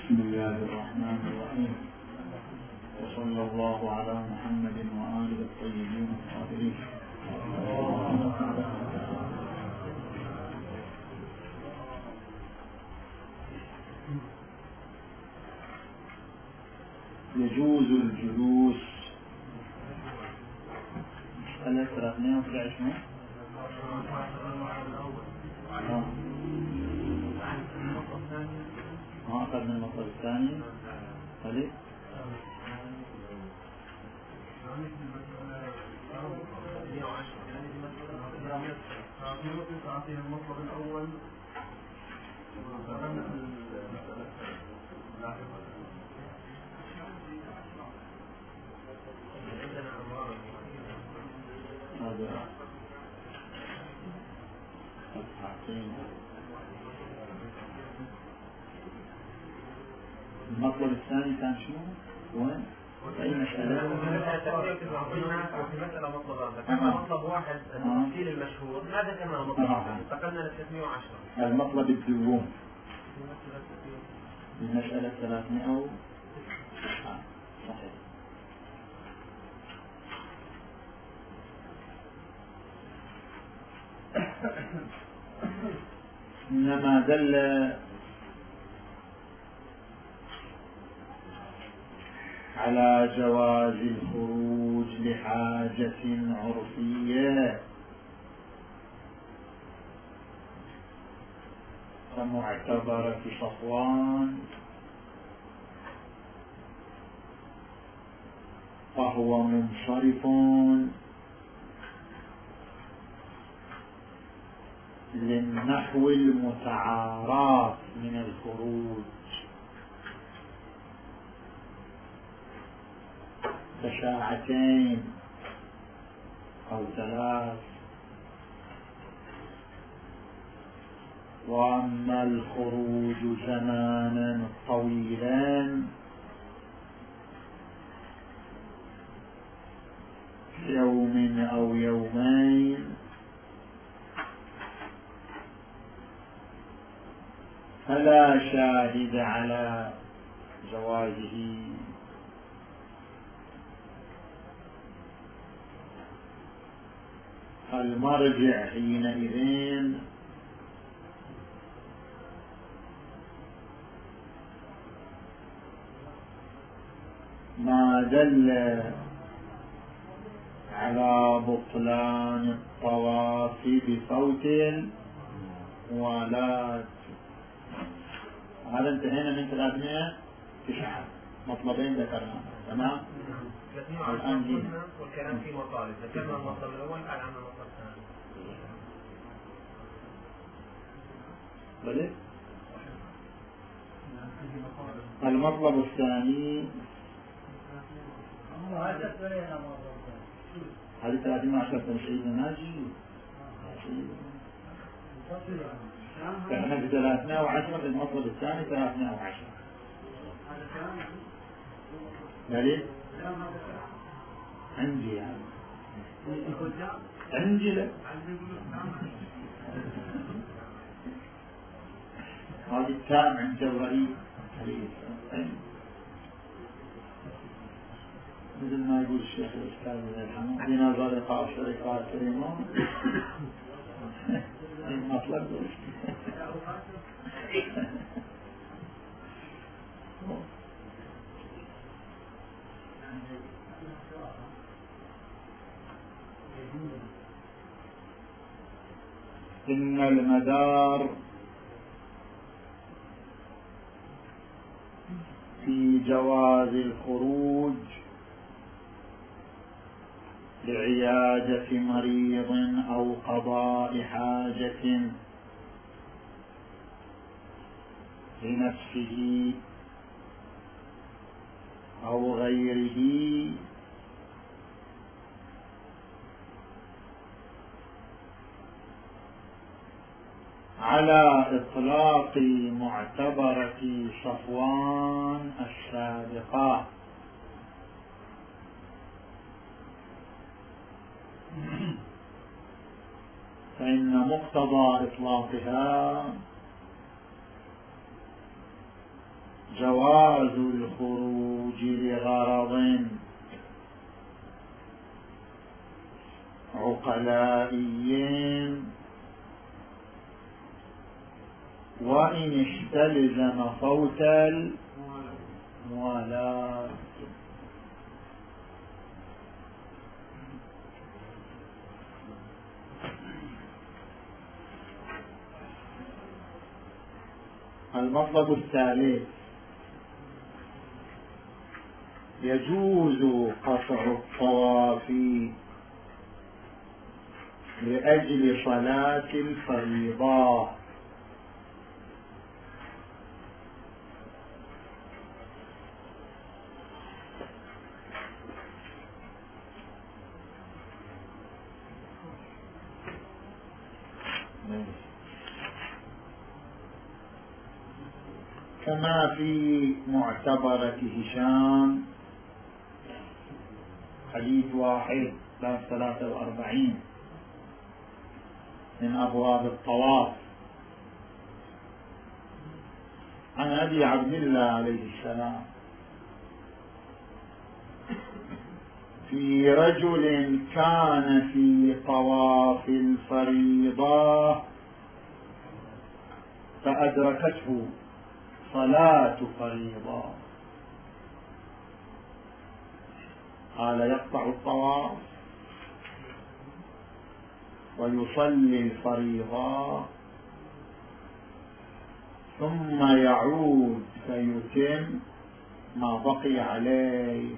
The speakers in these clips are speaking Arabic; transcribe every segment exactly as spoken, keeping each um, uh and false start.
بسم الله الرحمن الرحيم، وصلى الله على محمد وآله الطيبين الطاهرين. يجوز الجلوس مسألة ثلاثمائة وأحد وعشرين. ها أخذ من المطلب الثاني خليل المطلب الأول هذا المطلب الثاني كان شنو؟ وين؟ أي مسألة؟ في مسألة مطلبان، ذكرنا مطلب واحد التفصيل المشهور، ما ذكرنا مطلب انتقلنا ل ثلاثمائة وعشرة. المطلب الدوم المسألة ثلاثمائة صحيح. إنما دل على جواز الخروج لحاجة عرفية كمعتبرة صفوان، فهو منصرف للنحو المتعارف من الخروج كساعتين أو ثلاث. وأما الخروج زمانا طويلا يوم أو يومين فلا شاهد على جوازه. المرجع حينئذ ما دل على بطلان الطواف بفوت الموالاة. هذا انتهينا من ثلاثمائة وتسعة، مطلبين ذكرنا. تمام. الآن جينا والكلام في مطالب، ذكرنا المطلب الأول قال عنا المطلب الثاني. بلى المطلب الثاني هذه ثلاثين وعشرة مشاهدنا ناجي. احنا في ثلاثمائة وعشرة، المطلب الثاني ثلاثمائة وعشرة. بلى عندي يعني عندي لا هذه التام عند الرئيس مثل ما يقول الشيخ الأستاذ الحمد بنظر قاء الشركات كريمة المطلب إن المدار في جواز الخروج لعيادة مريض أو قضاء حاجة لنفسه أو غيره على إطلاق معتبرة صفوان السابقة، فإن مقتضى إطلاقها جواز الخروج لغرض عقلائي وإن استلزم فوت الموالاة. المطلب الثالث: يجوز قطع الطواف لأجل صلاة الفريضة. كما في معتبرة هشام حديث واحد باب ثلاثة وأربعين من أبواب الطواف عن أبي عبد الله عليه السلام: في رجل كان في طواف الفريضة فأدركته صلاة فريضة، قال: يقطع الطواف ويصلي الفريضة ثم يعود فيتم ما بقي عليه.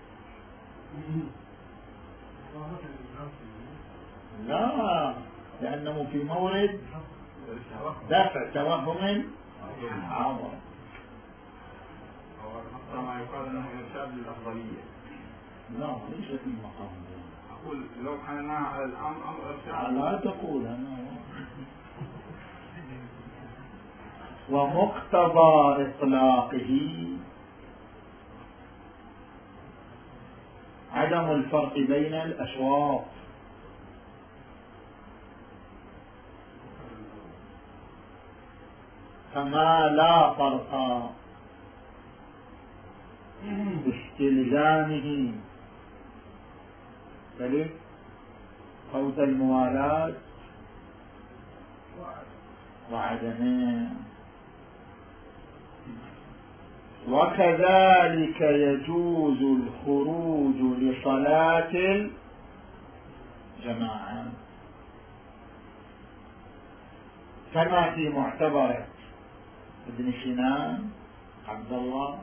لا، لأنه في مورد دافع توهم عظم. كما يقال انه ارشاد للافضليه. لا، ليس في مقام. اقول لو حملناها على الامر امر ارشاد. لا تقول انا. ومقتضى اطلاقه عدم الفرق بين الاشواط، كما لا فرق باستلزامه بل فوت الموالاة وعدمه. وكذلك يجوز الخروج لصلاة الجماعة كما في معتبرة ابن سنان عبد الله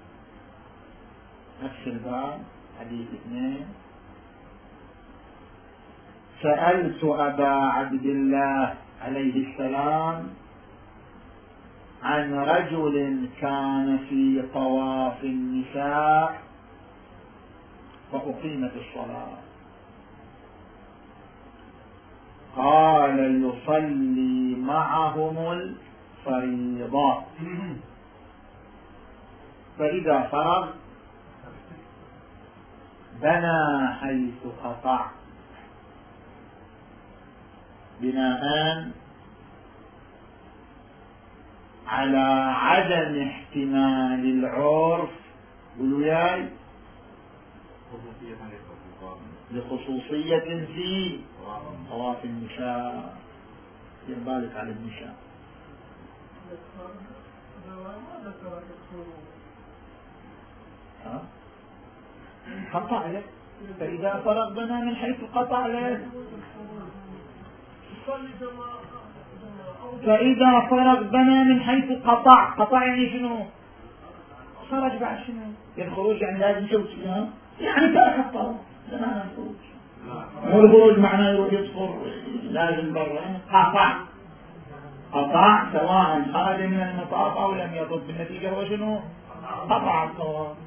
نفس الباب حديث اثنين: سألت أبا عبد الله عليه السلام عن رجل كان في طواف النساء فأقيمت الصلاة، قال: يصلي معهم الفريضة، فإذا فرغ بنى حيث قطع، بناء على عدم احتمال العرف وياي لخصوصية في طواف النساء. دير بالك على النساء. قطع له، فإذا فرغ بنا من حيث قطع له، فإذا فرغ بنا من حيث قطع. قطع يعني شنو؟ خرج بعد شنو؟ الخروج يعني لازم يسوي شنو؟ يعني ترك الطواف. لا معنى الخروج، مو الخروج معناه يروح يصفر لازم برا. قطع قطع سواء خرج من المطاف أو لم يطف، بالنتيجة هو شنو؟ قطع الطواف.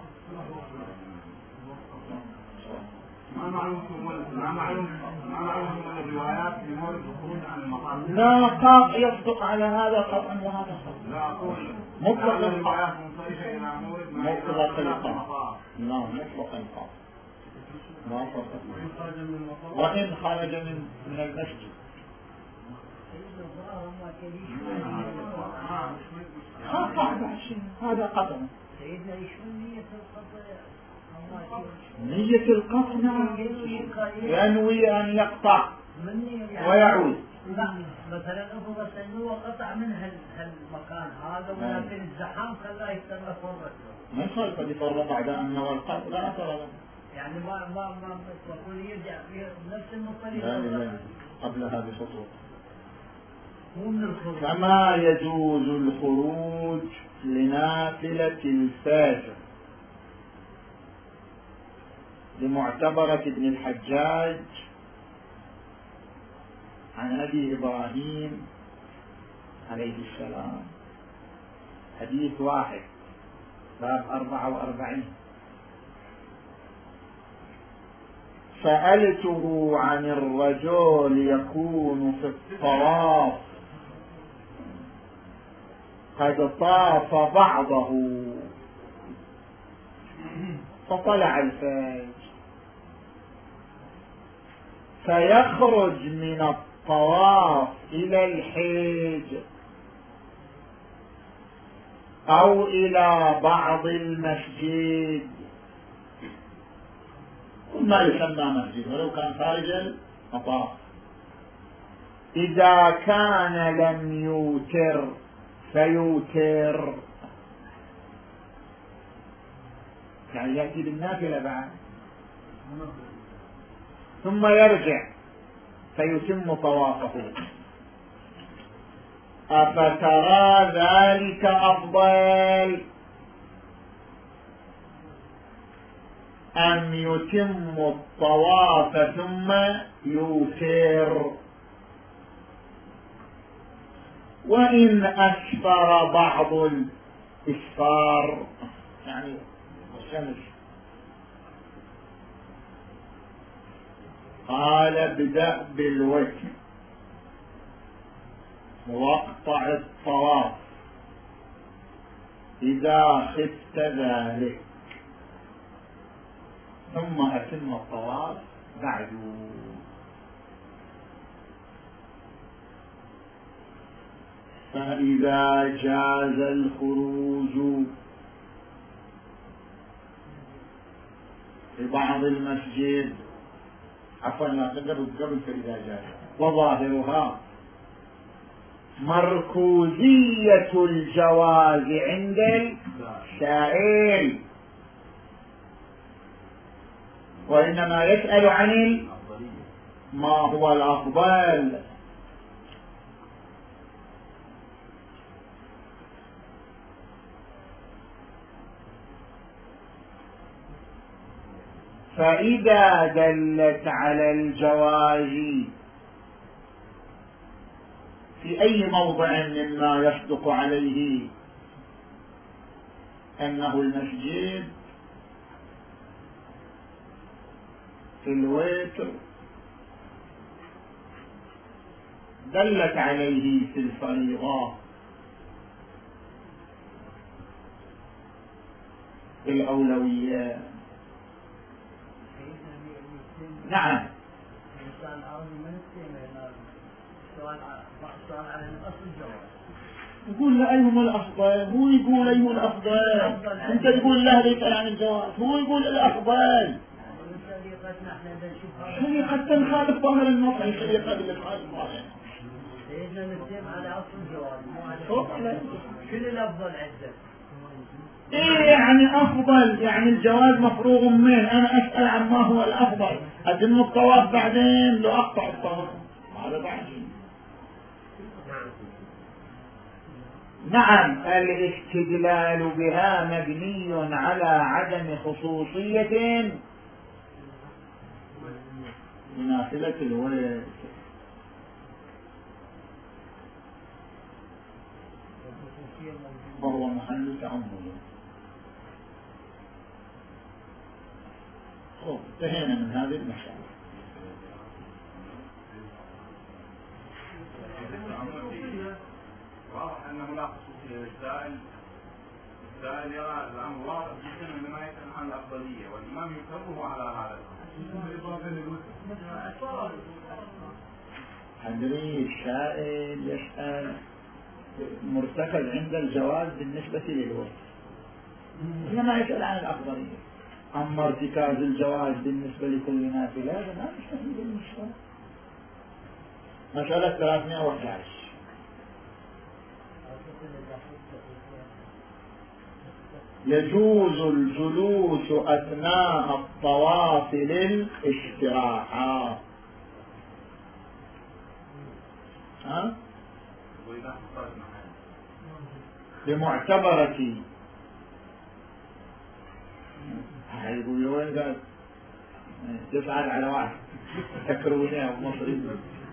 ما معلوم ما معلوم ما معلوم من الروايات في مورد الخروج عن المطاف. لا قاطع يصدق على هذا قطعا وهذا قطعا. لا أقول مطلق الروايات منصرفة إلى مورد ما مطلق القطع. لا مطلق القطع. ما فرق. وإن خرج من من المسجد قطع بعشين هذا قطع. سيدنا يشمل نية القطع. نية القطع نعم ينوي أن يقطع ويعود. لا مثلا أبو بس إنه قطع من هال هالمكان هذا ولكن الزحام خلاه يستنى فرة. ما يخالف يفرط بعد أن نوى القطع لا أثر له. يعني ما ما ما تقول يرجع في نفس النقطة. لا لا قبل هذه الخطوة. الخروج. كما يجوز الخروج لنافلة الفجر لمعتبرة ابن الحجاج عن أبي إبراهيم عليه السلام حديث واحد باب أربعة وأربعين. سألته عن الرجل يكون في الطواف قد طاف بعضه فطلع الفجر فيخرج من الطواف إلى الحج أو إلى بعض المسجد ما يسمى مسجد ولو كان خارج المطاف إذا كان لم يوتر فيوتر يعني يأتي بالنافلة بعد ثم يرجع فيتم طوافه. أفترى ذلك أفضل أن يتم الطواف ثم يوتر؟ وإن أسفر بعض الإسفار يعني الشمس قال ابدأ بالوتر واقطع الطواف إذا خفت ذلك ثم أتم الطواف بعد. فإذا جاز الخروج في بعض المسجد عفوا لا قبل قبل فإذا جاز وظاهرها مركوزية الجواز عند السائل وإنما يسأل عن ما هو الأفضل. فإذا دلت على الجواز في أي موضع مما يصدق عليه أنه المسجد في الوتر دلت عليه في الفريضة بالأولويات. نعم يقول له أيهما الأفضل هو يقول أيهما الأفضل أنت تقول له يسأل عن الجواز هو يقول الأفضل شريقة نخالف ظاهر النص شريقة اللي تخالف ظاهر سيدنا نتكلم على أصل الجواز شنو الأفضل عندك؟ إيه يعني أفضل يعني الجواز مفروغ منه أنا أسأل عن ما هو الأفضل أتم الطواف بعدين لو أقطع الطواف هذا بعدين. نعم الاستدلال بها مبني على عدم خصوصية مناسبة الولد وهو محل تأمل. انتهينا من هذه المسألة. واضح أنه لا خصوصية للسائل. السائل يرى الأمر واضح جدا عندما يسأل عن الأفضلية والإمام يكرره على هذا. أدري السائل يسأل مرتكز عند الجواز بالنسبة للوقت، إنما يسأل عن الأفضلية. أما ارتكاز الجواز بالنسبة لكل نافلة هذا ما مستحيل بالنسبة. مسألة ثلاثمائة وأحد عشر. يجوز الجلوس أثناء الطواف للاستراحة. ها؟ بمعتبرة يقول وين قال تفعل على واحد تكرونيه ومصري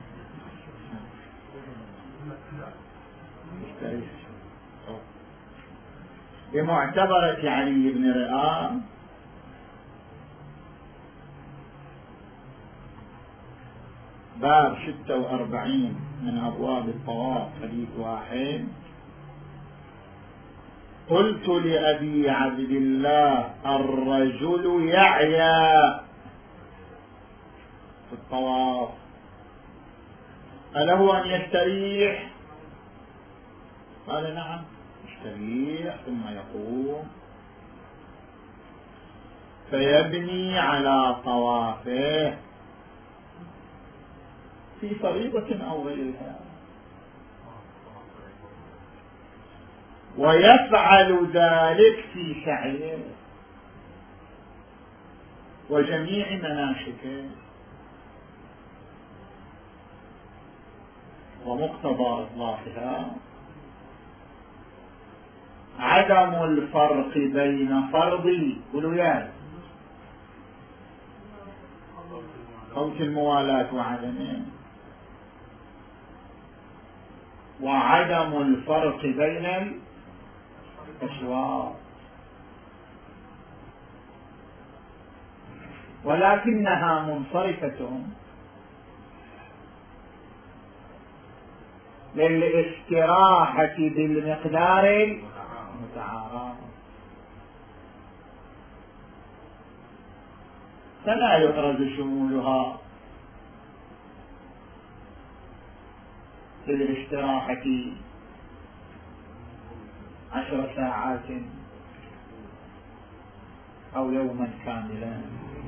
بمعتبرة علي بن رئام باب ستة وأربعين من أبواب الطواف حديث واحد. قلت لأبي عبد الله الرجل يعيا في الطواف أله أن يستريح؟ قال نعم يستريح ثم يقوم فيبني على طوافه في فريضة أو غيرها، ويفعل ذلك في سعيه وجميع مناسكه. ومقتضى إطلاقها عدم الفرق بين فرض قلويات خوف الموالاة وعدمه، وعدم الفرق بين الأشواط، ولكنها منصرفة للاستراحة بالمقدار المتعارف، فلا يحرز شمولها في الاستراحة عشر ساعات أو يوما كاملا.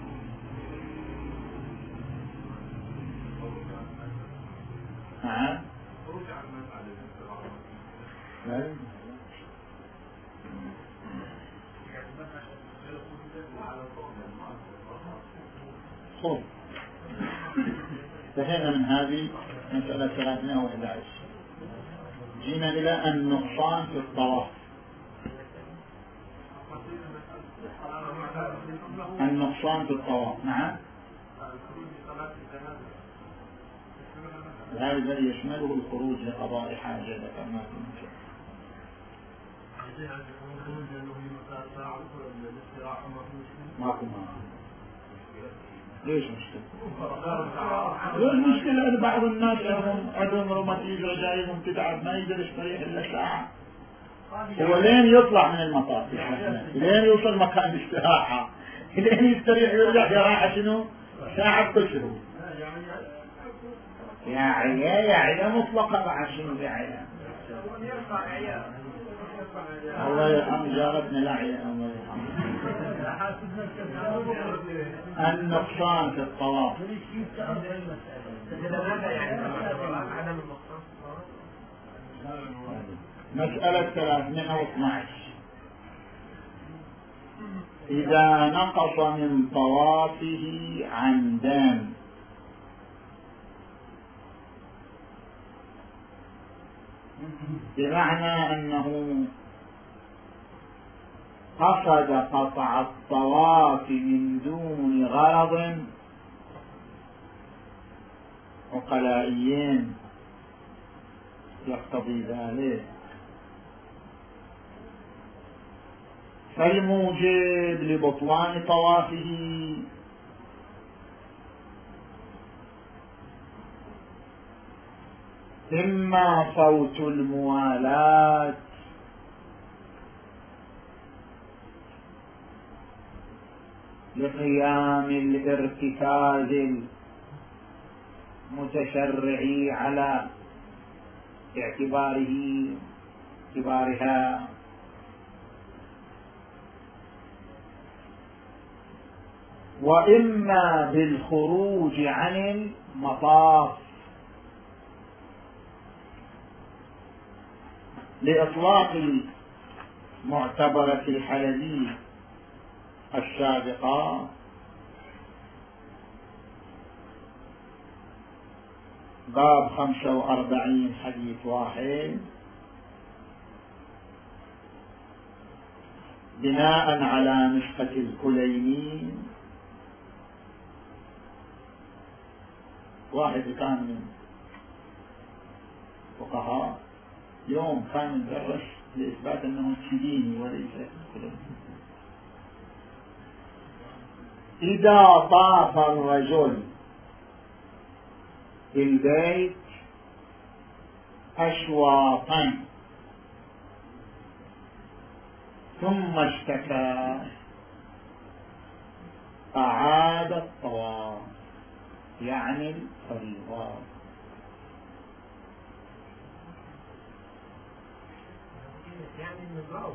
نعم خذ انتهينا من هذه مسألة ثلاثمائة وأحد عشر. جينا إلى النقصان في الطواف. النقصان في الطواف نعم هذا الذي يشمله الخروج لقضاء حاجة كما في المسألة. ماكو ليش مشكلة؟ ليش مشكلة؟ بعض الناس عندهم عندهم روماتيزم وجايهم تتعب ما يقدر يستريح إلا ساعة. هو لين يطلع من المطار لين يوصل مكان الاستراحة لين يستريح ويرجع يا راحة شنو؟ ساعة بكسره. يا عيا يا عيا مطلقة مع شنو يا عيا؟ الله يرحم جارتنا لا عيا الله يرحم. النقصان في الطواف مسألة ثلاثمائة واثني عشر. إذا نقص من طوافه عمدا بمعنى أنه قصد قطع الطواف من دون غرض عقلائيين يقتضي ذلك، فالموجب لبطلان طوافه إما فوت الموالاة لقيام الارتكاز المتشرعي على باعتباره اعتبارها. وإما بالخروج عن المطاف لإطلاق المعتبرة الحلبي السابقة باب خمسة وأربعين حديث واحد بناء على نسخة الكليني. واحد كان من فقهاء يوم كان يدرس لإثبات أنه تشيليني وليس كليني. إذا طاف الرجل البيت أشواطا ثم اشتكى أعاد الطواف يعني الفريضة. يعني من الراوي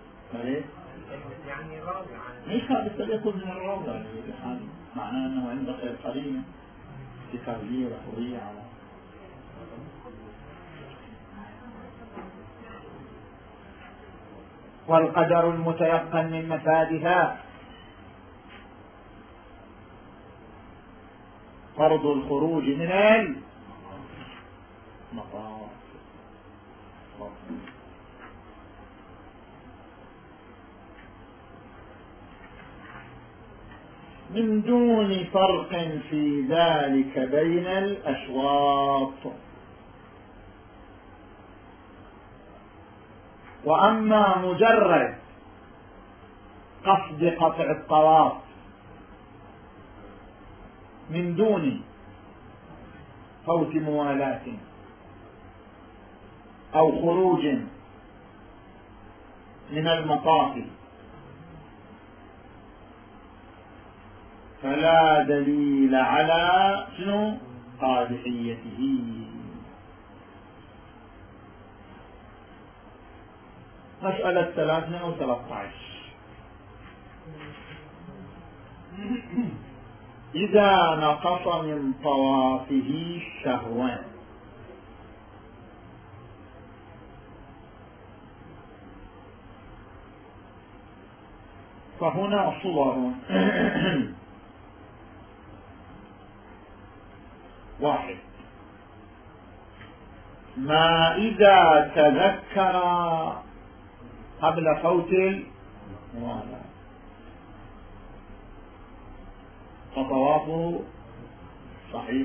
يعني راوي ليش هذا يكون من الراوي يعني معناه أنه عنده غير قرينة اتفاقية وحرية على والقدر المتيقن من مفادها فرض الخروج من المطاف من دون فرق في ذلك بين الأشواط. وأما مجرد قصد قطع الطواف من دون فوت موالاة أو خروج من المطاف فلا دليل على شنو قادحيته. مسألة ثلاثة وثلاثة عشر إذا نقص من طوافه شهوا فهنا صور. واحد ما إذا تذكر قبل فوت الموالاة فطوافه صحيح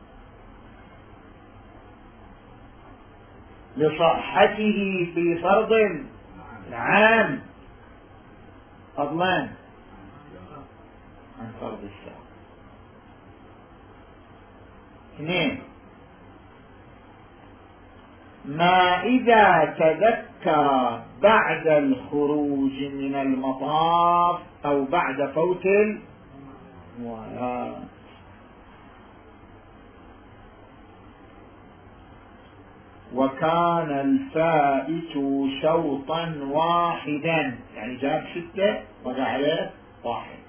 لصحته في فرض العام فضلا عن فرض الشهر. اثنين ما إذا تذكر بعد الخروج من المطاف أو بعد فوت الموالاة. وكان الفائت شوطا واحدا يعني جاب ستة وقع عليه واحد.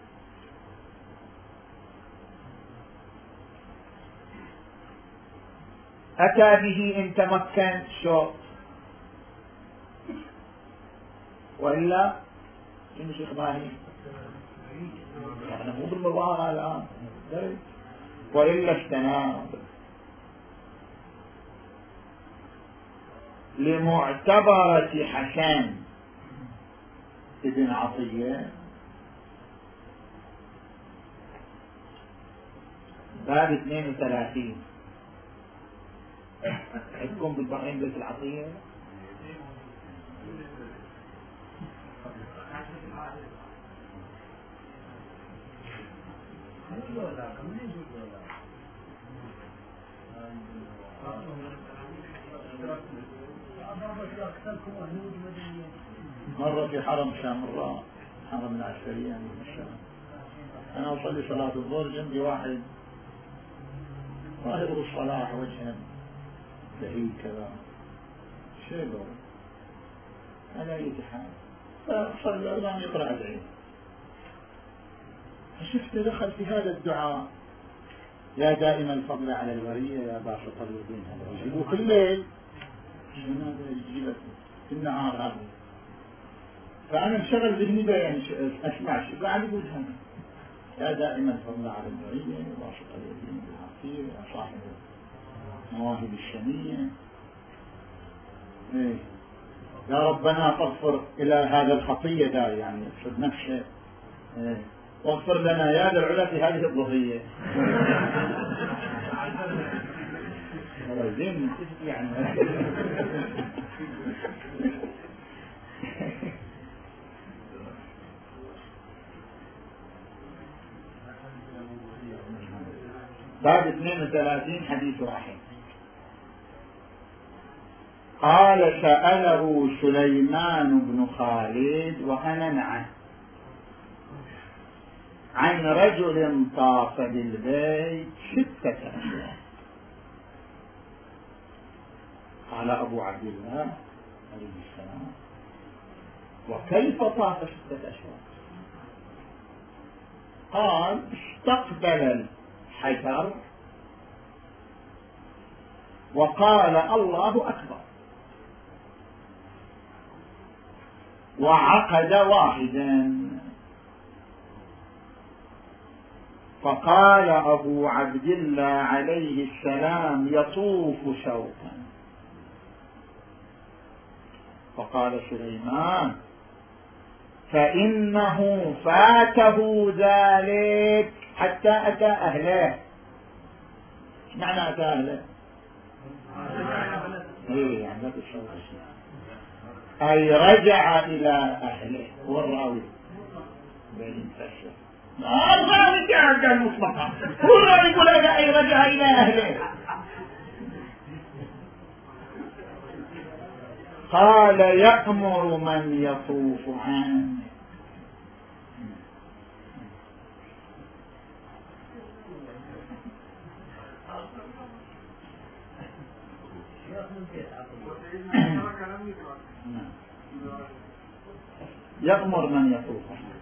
أتى به إن تمكن شوط وإلا شنو شيخ باهي يعني مو بالمظاهرة الآن وإلا استناب لمعتبرة حسن ابن عطية باب اثنين وثلاثين. عندكم بالبحرين بيت العطية مرة في حرم شامراء حرم العسكرية من الشام أنا أصلي صلاة الظهر جنبي واحد ظاهر الصلاح وجها بعيد كذا شيء على أي حال فصلى ولم يقرأ أدعية. فشفت دخل في هذا الدعاء: يا دائم الفضل على البرية يا باسط اليدين هذا يجيبوه في الليل، يجيبه في النهار هذا. فأنا انشغل ذهني يعني أسمع شيء بعد يقول هذا: يا دائم الفضل على البرية يا باسط اليدين بالعافية يا صاحب المواهب الشنية، إيه يا ربنا فاغفر إلى هذا الخطية دا يعني يقصد نفسه، إيه واغفر لنا يا ذا العلا في هذه الظهرية. والله زين متفق يعني. باب اثنين وثلاثين حديث واحد. قال: سأله سليمان بن خالد وأنا معه عن رجل طاف بالبيت ستة أشواط. قال أبو عبد الله عليه السلام: وكيف طاف ستة أشواط؟ قال: استقبل الحجر وقال الله أكبر، وعقد واحدا. فقال أبو عبد الله عليه السلام: يطوف شوطا. فقال سليمان: فإنه فاته ذلك حتى أتى أهله. معنى أتى أهله؟ إيه يعني لا تشعر أي رجع إلى أهله. هو الراوي بين فشل الراوي كان مطلقا، هو الراوي يقول هذا أي رجع إلى أهله. قال: يأمر من يطوف عنه. يأمر من يطوف عنه.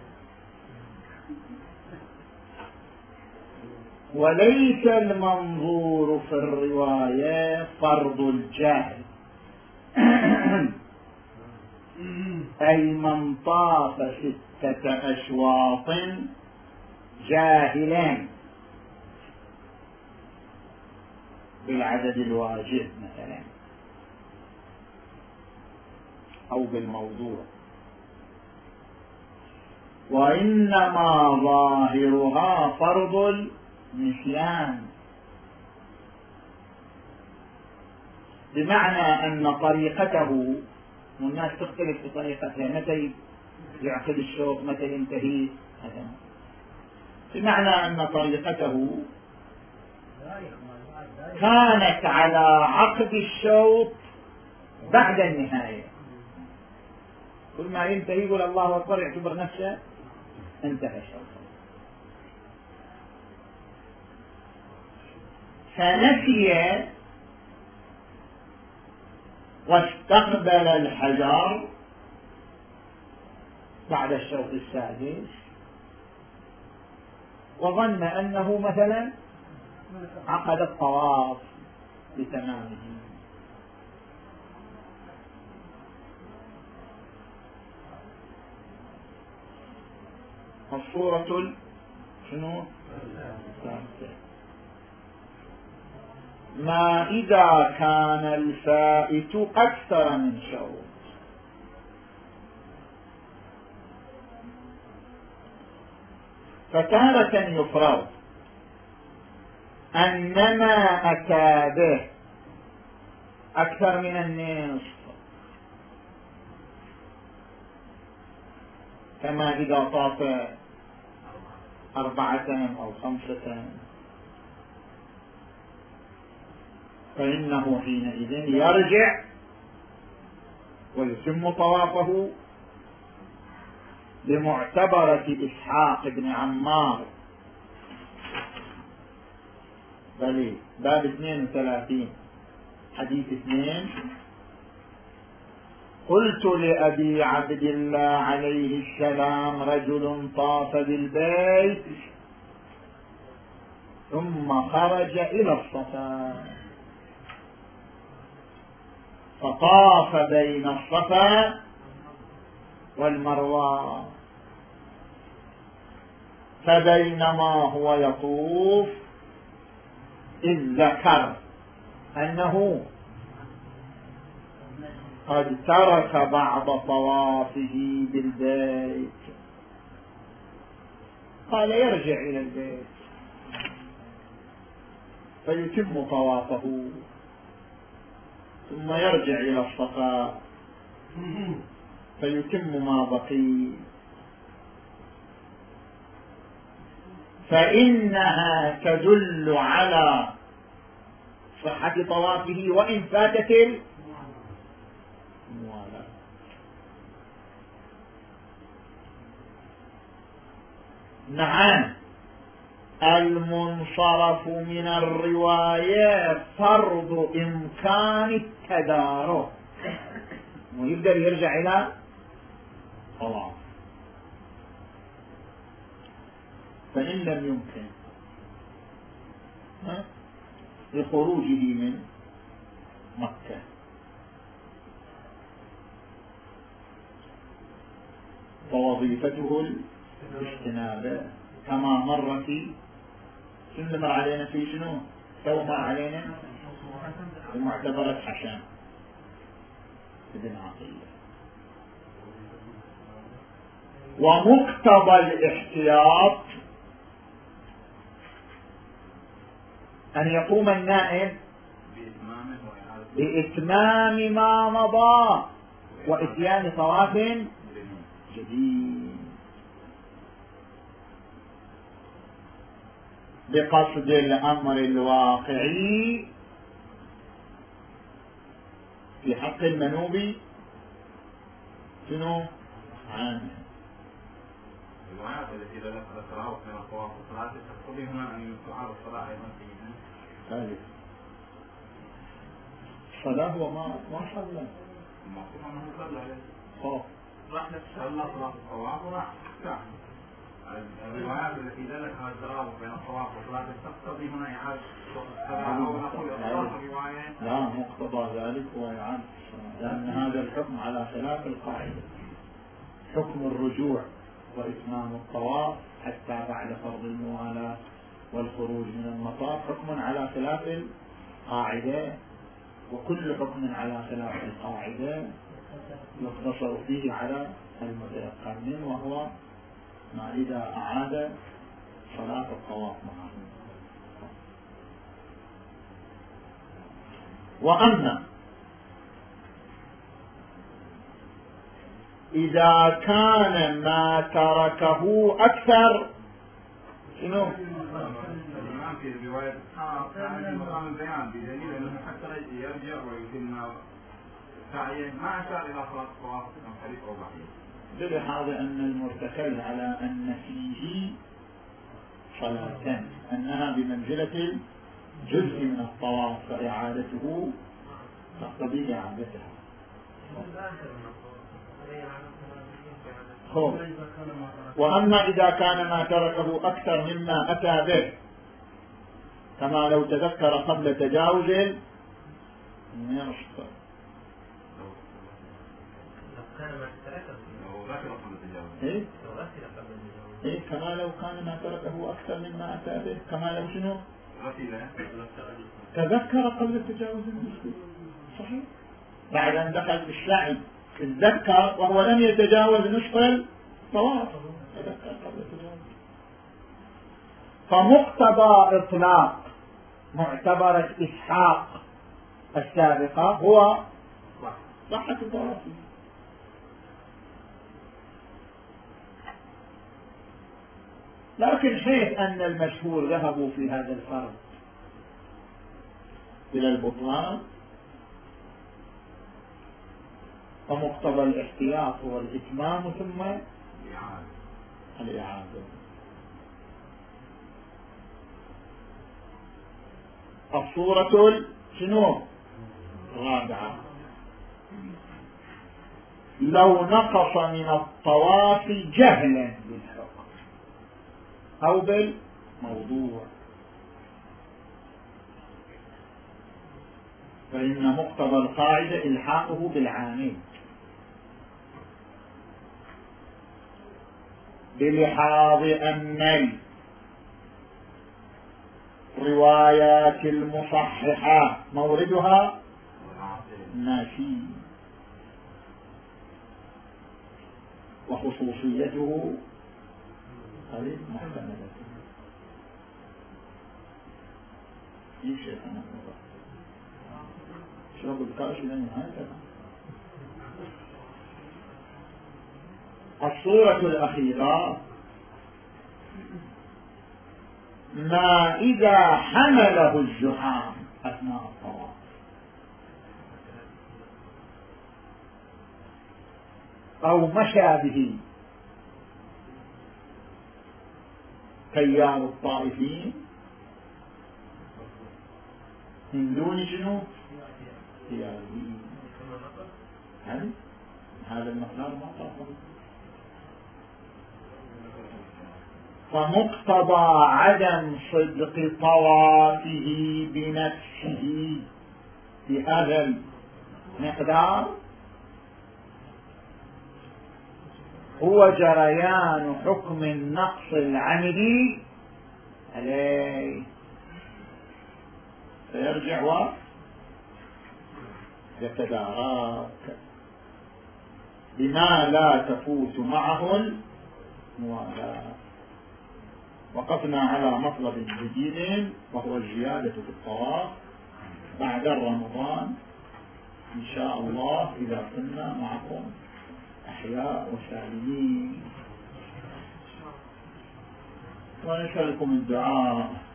وليس المنظور في الرواية فرض الجاهل، أي من طاف ستة أشواط جاهلا بالعدد الواجب مثلا أو بالموضوع، وإنما ظاهرها فرض النسيان، بمعنى أن طريقته، والناس تختلف في طريقتها، متى يعقد الشوط متى ينتهي، بمعنى أن طريقته كانت على عقد الشوط بعد النهاية. كل ما ينتهي يقول الله أكبر، يعتبر نفسه انتهى الشوط. فنسي واستقبل الحجر بعد الشوط السادس، وظن أنه مثلا عقد الطواف بتمامه. الصورة شنو؟ ما إذا كان الفائت أكثر من شوط. فتارة يفرض أنما أتى به أكثر من النصف، كما إذا طاف أربعة أو خمسة، فإنه حينئذ يرجع ويتم طوافه بمعتبرة إسحاق بن عمار. بل باب اثنين وثلاثين حديث اثنين قلت لأبي عبد الله عليه السلام رجل طاف بالبيت ثم خرج إلى الصفا فطاف بين الصفا والمروة، فبينما هو يطوف إذ ذكر أنه قد ترك بعض طوافه بالبيت، قال يرجع إلى البيت فيتم طوافه ثم يرجع إلى الصفا فيتم ما بقي، فإنها تدل على صحة طوافه وإن فاتت الموالاة. نعم، المنصرف من الرواية فرض إمكان التدارك ويقدر يرجع إلى طواف، فإن لم يمكن لخروجه من مكة فوظيفته الاجتناب كما مر في شنو مر علينا في شنو تو مر علينا المعتبرة حشام ابن عقيل. ومقتضى الاحتياط أن يقوم النائب بإتمام ما مضى وإتيان طواف جديد بقصد الأمر الواقعي في حق المنوب شنو عنه. الروايات التي ذكرها من الطواف والصلاة تقتضي هنا أن تعاد الصلاة أيضا في ثالث الصلاة هو ما ما صلى المقصود أنه صلى خوف راح صلى صلاة الطواف وراح ساعة. الروايات التي ذكرها الترابط بين الطواف والصلاة تقتضي هنا إعادة الصلاة أو نقول إطلاق الرواية. لا، مقتضى ذلك هو إعادة الصلاة، لأن هذا الحكم على خلاف القاعدة. حكم الرجوع وإتمام الطواف حتى بعد فرض الموالاة والخروج من المطاف حكم على خلاف القاعدة، وكل حكم على خلاف القاعدة يقتصر فيه على المتيقن منه، وهو ما إذا أعاد صلاة الطواف معه. وأما إذا كان ما تركه أكثر شنو؟ الإمام في رواية كان مقام البيان بدليل أنه حتى يرجع ويتم سعيه ما أشار إلى صلاة الطواف من حديث أو بحيث بلحاظ أن المرتكز على أن فيه صلاة أنها بمنزلة جزء من الطواف فإعادته تقتضي إعادتها. وأما إذا كان ما تركه أكثر مما أتى به كما لو تذكر قبل تجاوز المرصد إيه؟ إيه كما لو كان ما تركه أكثر مما أتى به كما لو شنو تذكر قبل التجاوز المرصد صحيح بعد أن دخل في السعي تذكر وهو لم يتجاوز نصف الطواف تذكر قبل التجاوز. فمقتضى إطلاق معتبرة إسحاق السابقة هو صحة الطواف. لكن حيث أن المشهور ذهبوا في هذا الفرض إلى البطلان فمقتضى الاحتياط هو الإتمام ثم الإعادة. الصورة شنو الرابعة لو نقص من الطواف جهلا بالحكم أو بالموضوع، فإن مقتضى القاعدة إلحاقه بالعامل بلحاظ أن الروايات المصححة موردها نافي وخصوصيته غير محتملة. في شيء أنا شرب الكاش لأنه هكذا. الصورة الأخيرة ما إذا حمله الزحام أثناء الطواف أو مشى به تيار الطائفين من دون شنو تياره، هذا المقدار ما طاف. فمقتضى عدم صدق طوافه بنفسه بهذا المقدار هو جريان حكم النقص العمدي عليه، فيرجع ويتدارك بما لا تفوت معه الموالاة. وقفنا على مطلب جديد وهو الزيادة في الطواف بعد رمضان إن شاء الله إذا كنا معكم أحياء وسالمين، ونسألكم الدعاء